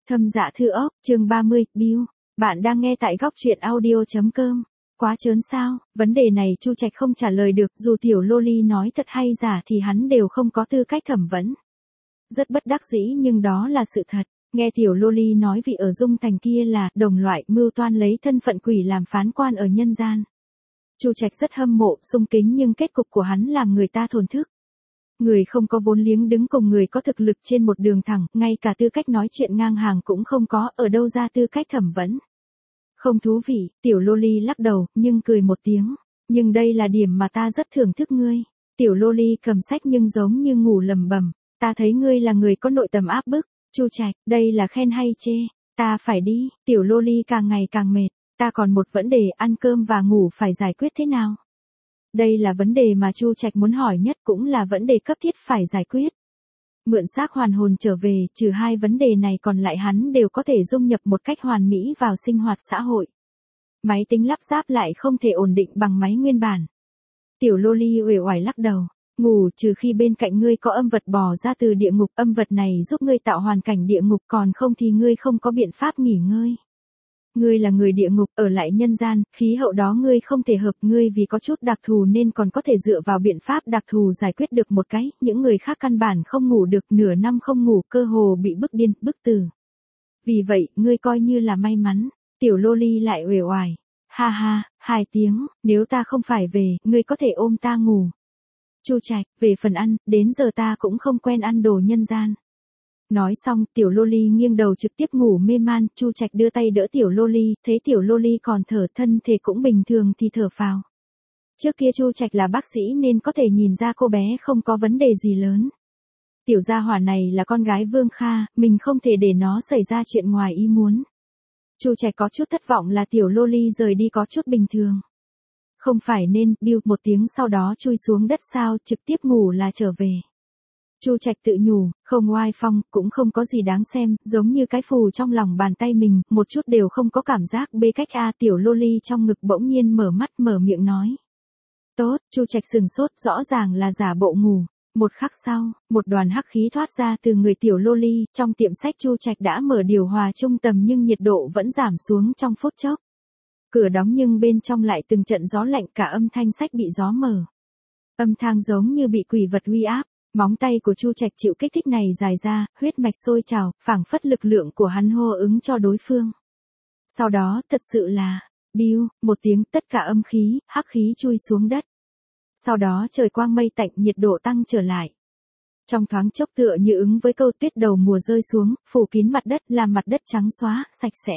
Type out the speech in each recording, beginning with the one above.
Thâm Dạ Thư Ốc, chương 30, Bill. Bạn đang nghe tại góc truyện audio.com. Quá trớn sao? Vấn đề này Chu Trạch không trả lời được, dù tiểu Loli nói thật hay giả thì hắn đều không có tư cách thẩm vấn. Rất bất đắc dĩ nhưng đó là sự thật. Nghe tiểu Loli nói vị ở Dung Thành kia là đồng loại mưu toan lấy thân phận quỷ làm phán quan ở nhân gian. Chu Trạch rất hâm mộ, sung kính nhưng kết cục của hắn làm người ta thổn thức. Người không có vốn liếng đứng cùng người có thực lực trên một đường thẳng, ngay cả tư cách nói chuyện ngang hàng cũng không có, ở đâu ra tư cách thẩm vấn. Không thú vị, tiểu Loli lắc đầu, nhưng cười một tiếng. Nhưng đây là điểm mà ta rất thưởng thức ngươi. Tiểu Loli cầm sách nhưng giống như ngủ lầm bầm. Ta thấy ngươi là người có nội tâm áp bức. Chu Trạch, đây là khen hay chê? Ta phải đi, tiểu Loli càng ngày càng mệt. Ta còn một vấn đề ăn cơm và ngủ phải giải quyết thế nào? Đây là vấn đề mà Chu Trạch muốn hỏi nhất, cũng là vấn đề cấp thiết phải giải quyết. Mượn xác hoàn hồn trở về, trừ hai vấn đề này còn lại hắn đều có thể dung nhập một cách hoàn mỹ vào sinh hoạt xã hội. Máy tính lắp ráp lại không thể ổn định bằng máy nguyên bản. Tiểu Loli uể oải lắc đầu. Ngủ, trừ khi bên cạnh ngươi có âm vật bò ra từ địa ngục, âm vật này giúp ngươi tạo hoàn cảnh địa ngục, còn không thì ngươi không có biện pháp nghỉ ngơi. Ngươi là người địa ngục, ở lại nhân gian, khí hậu đó ngươi không thể hợp, ngươi vì có chút đặc thù nên còn có thể dựa vào biện pháp đặc thù giải quyết được một cái, những người khác căn bản không ngủ được, nửa năm không ngủ, cơ hồ bị bức điên, bức tử. Vì vậy, ngươi coi như là may mắn. Tiểu Loli lại uể oải. Ha ha, 2 tiếng, nếu ta không phải về, ngươi có thể ôm ta ngủ. Chu Trạch, về phần ăn, đến giờ ta cũng không quen ăn đồ nhân gian. Nói xong, tiểu Loli nghiêng đầu trực tiếp ngủ mê man, Chu Trạch đưa tay đỡ tiểu Loli, thấy tiểu Loli còn thở, thân thể cũng bình thường thì thở phào. Trước kia Chu Trạch là bác sĩ nên có thể nhìn ra cô bé không có vấn đề gì lớn. Tiểu gia hỏa này là con gái Vương Kha, mình không thể để nó xảy ra chuyện ngoài ý muốn. Chu Trạch có chút thất vọng là tiểu Loli rời đi có chút bình thường. Không phải nên, Bill một tiếng sau đó chui xuống đất sao, trực tiếp ngủ là trở về. Chu Trạch tự nhủ, không oai phong, cũng không có gì đáng xem, giống như cái phù trong lòng bàn tay mình, một chút đều không có cảm giác bê cách a. Tiểu Loli trong ngực bỗng nhiên mở mắt mở miệng nói. Tốt, Chu Trạch sừng sốt, rõ ràng là giả bộ ngủ. Một khắc sau, một đoàn hắc khí thoát ra từ người tiểu Loli, trong tiệm sách Chu Trạch đã mở điều hòa trung tầm nhưng nhiệt độ vẫn giảm xuống trong phút chốc. Cửa đóng nhưng bên trong lại từng trận gió lạnh, cả âm thanh sách bị gió mở. Âm thanh giống như bị quỷ vật uy áp. Móng tay của Chu Trạch chịu kích thích này dài ra, huyết mạch sôi trào, phảng phất lực lượng của hắn hô ứng cho đối phương. Sau đó, thật sự là, Bill, một tiếng, tất cả âm khí, hắc khí chui xuống đất. Sau đó trời quang mây tạnh, nhiệt độ tăng trở lại. Trong thoáng chốc tựa như ứng với câu tuyết đầu mùa rơi xuống, phủ kín mặt đất, làm mặt đất trắng xóa, sạch sẽ.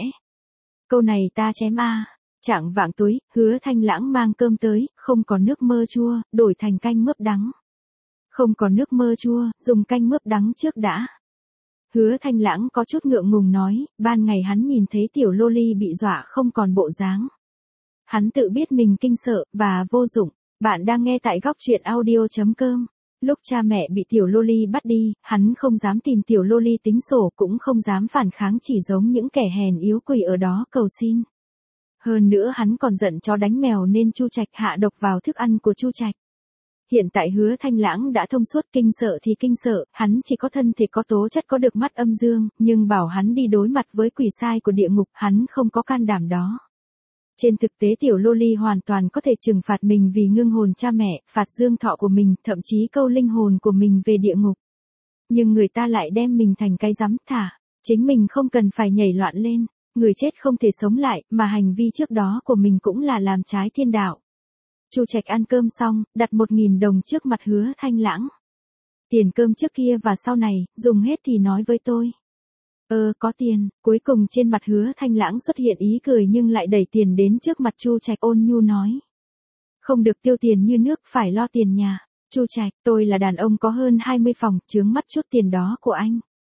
Câu này ta chém a. Chạng vạng tối, Hứa Thanh Lãng mang cơm tới, không có nước mơ chua, đổi thành canh mướp đắng. Không có nước mơ chua, dùng canh mướp đắng trước đã. Hứa Thanh Lãng có chút ngượng ngùng nói, ban ngày hắn nhìn thấy tiểu Loli bị dọa không còn bộ dáng. Hắn tự biết mình kinh sợ, và vô dụng. Bạn đang nghe tại góc truyện audio.com. Lúc cha mẹ bị tiểu Loli bắt đi, hắn không dám tìm tiểu Loli tính sổ, cũng không dám phản kháng, chỉ giống những kẻ hèn yếu quỷ ở đó cầu xin. Hơn nữa hắn còn giận chó đánh mèo nên Chu Trạch hạ độc vào thức ăn của Chu Trạch. Hiện tại Hứa Thanh Lãng đã thông suốt, kinh sợ thì kinh sợ, hắn chỉ có thân thể có tố chất, có được mắt âm dương, nhưng bảo hắn đi đối mặt với quỷ sai của địa ngục, hắn không có can đảm đó. Trên thực tế tiểu Loli hoàn toàn có thể trừng phạt mình vì ngưng hồn cha mẹ, phạt dương thọ của mình, thậm chí câu linh hồn của mình về địa ngục. Nhưng người ta lại đem mình thành cái rắm thả, chính mình không cần phải nhảy loạn lên, người chết không thể sống lại, mà hành vi trước đó của mình cũng là làm trái thiên đạo. Chu Trạch ăn cơm xong, đặt 1.000 đồng trước mặt Hứa Thanh Lãng. Tiền cơm trước kia và sau này, dùng hết thì nói với tôi. Có tiền. Cuối cùng trên mặt Hứa Thanh Lãng xuất hiện ý cười nhưng lại đẩy tiền đến trước mặt Chu Trạch, ôn nhu nói. Không được tiêu tiền như nước, phải lo tiền nhà. Chu Trạch, tôi là đàn ông có hơn 20 phòng, chướng mắt chút tiền đó của anh.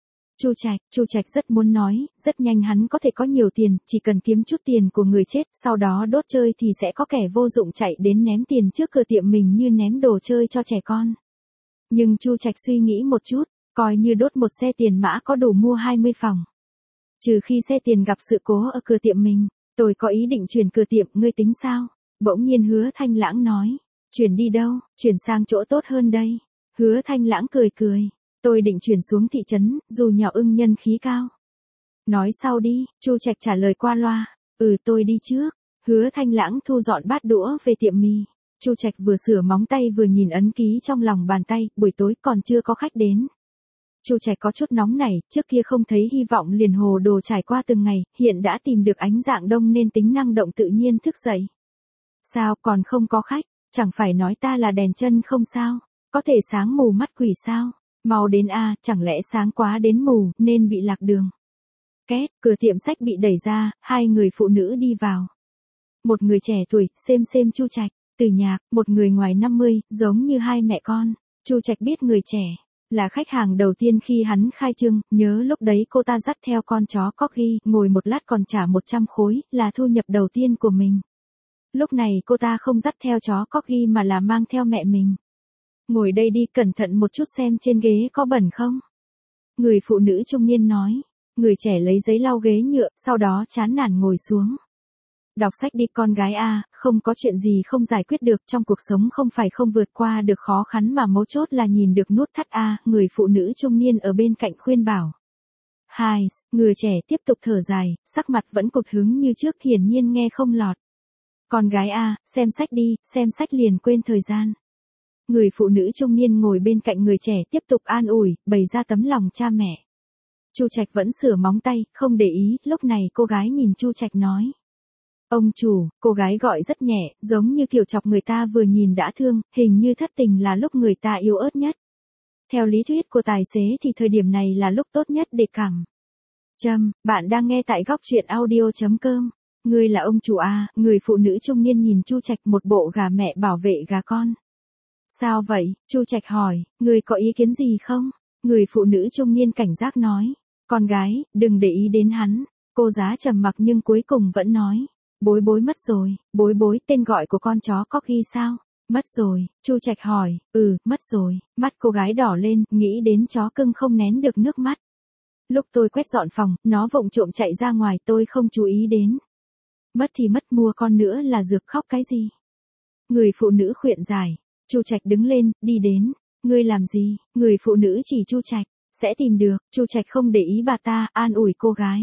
Chu Trạch rất muốn nói, rất nhanh hắn có thể có nhiều tiền, chỉ cần kiếm chút tiền của người chết, sau đó đốt chơi thì sẽ có kẻ vô dụng chạy đến ném tiền trước cửa tiệm mình như ném đồ chơi cho trẻ con. Nhưng Chu Trạch suy nghĩ một chút, coi như đốt một xe tiền mã có đủ mua 20 phòng. Trừ khi xe tiền gặp sự cố ở cửa tiệm mình, tôi có ý định chuyển cửa tiệm, ngươi tính sao? Bỗng nhiên Hứa Thanh Lãng nói, chuyển đi đâu, chuyển sang chỗ tốt hơn đây. Hứa Thanh Lãng cười cười. Tôi định chuyển xuống thị trấn, dù nhỏ ưng nhân khí cao. Nói sau đi, Chu Trạch trả lời qua loa. Tôi đi trước. Hứa Thanh Lãng thu dọn bát đũa về tiệm mì. Chu Trạch vừa sửa móng tay vừa nhìn ấn ký trong lòng bàn tay, buổi tối còn chưa có khách đến. Chu Trạch có chút nóng nảy, trước kia không thấy hy vọng liền hồ đồ trải qua từng ngày, hiện đã tìm được ánh dạng đông nên tính năng động tự nhiên thức dậy. Sao còn không có khách, chẳng phải nói ta là đèn chân không sao, có thể sáng mù mắt quỷ sao, mau đến a, chẳng lẽ sáng quá đến mù nên bị lạc đường. Két, cửa tiệm sách bị đẩy ra, hai người phụ nữ đi vào. Một người trẻ tuổi, xem Chu Trạch, Từ Nhạc, một người ngoài 50, giống như hai mẹ con. Chu Trạch biết người trẻ là khách hàng đầu tiên khi hắn khai trương, nhớ lúc đấy cô ta dắt theo con chó Corgi, ngồi một lát còn trả 100 khối, là thu nhập đầu tiên của mình. Lúc này cô ta không dắt theo chó Corgi mà là mang theo mẹ mình. Ngồi đây đi, cẩn thận một chút xem trên ghế có bẩn không. Người phụ nữ trung niên nói. Người trẻ lấy giấy lau ghế nhựa, sau đó chán nản ngồi xuống. Đọc sách đi con gái a, không có chuyện gì không giải quyết được, trong cuộc sống không phải không vượt qua được khó khăn mà mấu chốt là nhìn được nút thắt a, người phụ nữ trung niên ở bên cạnh khuyên bảo. Người trẻ tiếp tục thở dài, sắc mặt vẫn cụt hứng như trước, hiển nhiên nghe không lọt. Con gái a, xem sách đi, xem sách liền quên thời gian. Người phụ nữ trung niên ngồi bên cạnh người trẻ tiếp tục an ủi, bày ra tấm lòng cha mẹ. Chu Trạch vẫn sửa móng tay, không để ý, lúc này cô gái nhìn Chu Trạch nói. Ông chủ, cô gái gọi rất nhẹ, giống như kiểu chọc người ta vừa nhìn đã thương, hình như thất tình là lúc người ta yếu ớt nhất. Theo lý thuyết của tài xế thì thời điểm này là lúc tốt nhất để cảm. Bạn đang nghe tại góc truyện audio.com. Ngươi là ông chủ à, người phụ nữ trung niên nhìn Chu Trạch, một bộ gà mẹ bảo vệ gà con. Sao vậy? Chu Trạch hỏi, ngươi có ý kiến gì không? Người phụ nữ trung niên cảnh giác nói. Con gái, đừng để ý đến hắn. Cô giá trầm mặc nhưng cuối cùng vẫn nói. Bối mất rồi. Bối, tên gọi của con chó Corgi sao? Mất rồi. Chu Trạch hỏi. Mất rồi. Mắt cô gái đỏ lên, nghĩ đến chó cưng không nén được nước mắt. Lúc tôi quét dọn phòng, nó vụng trộm chạy ra ngoài, tôi không chú ý đến. Mất thì mất, mua con nữa là dược, khóc cái gì? Người phụ nữ khuyên giải. Chu Trạch đứng lên, đi đến. Ngươi làm gì? Người phụ nữ chỉ Chu Trạch. Sẽ tìm được. Chu Trạch không để ý bà ta, an ủi cô gái.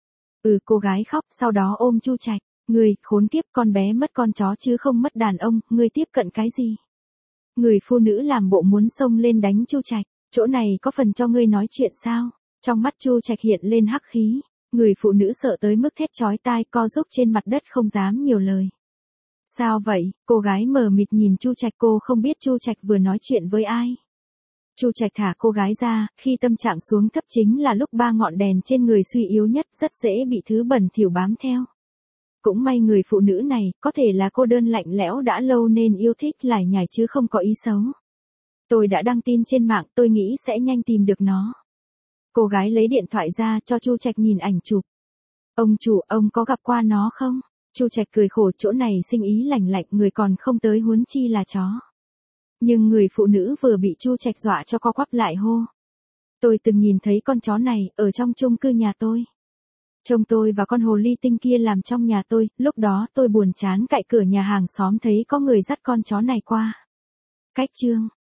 Cô gái khóc, sau đó ôm Chu Trạch. Ngươi, khốn kiếp, con bé mất con chó chứ không mất đàn ông, ngươi tiếp cận cái gì? Người phụ nữ làm bộ muốn xông lên đánh Chu Trạch. Chỗ này có phần cho ngươi nói chuyện sao? Trong mắt Chu Trạch hiện lên hắc khí. Người phụ nữ sợ tới mức thét chói tai, co rúm trên mặt đất không dám nhiều lời. Sao vậy? Cô gái mờ mịt nhìn Chu Trạch, cô không biết Chu Trạch vừa nói chuyện với ai. Chu Trạch thả cô gái ra, khi tâm trạng xuống thấp chính là lúc ba ngọn đèn trên người suy yếu nhất, rất dễ bị thứ bẩn thỉu bám theo. Cũng may người phụ nữ này, có thể là cô đơn lạnh lẽo đã lâu nên yêu thích lải nhải chứ không có ý xấu. Tôi đã đăng tin trên mạng, tôi nghĩ sẽ nhanh tìm được nó. Cô gái lấy điện thoại ra cho Chu Trạch nhìn ảnh chụp. Ông chủ, ông có gặp qua nó không? Chu Trạch cười khổ, chỗ này sinh ý lành lạnh, người còn không tới huống chi là chó. Nhưng người phụ nữ vừa bị Chu Trạch dọa cho co quắp lại hô. Tôi từng nhìn thấy con chó này, ở trong chung cư nhà tôi. Chồng tôi và con hồ ly tinh kia làm trong nhà tôi, lúc đó tôi buồn chán cạy cửa nhà hàng xóm thấy có người dắt con chó này qua. Cách chương.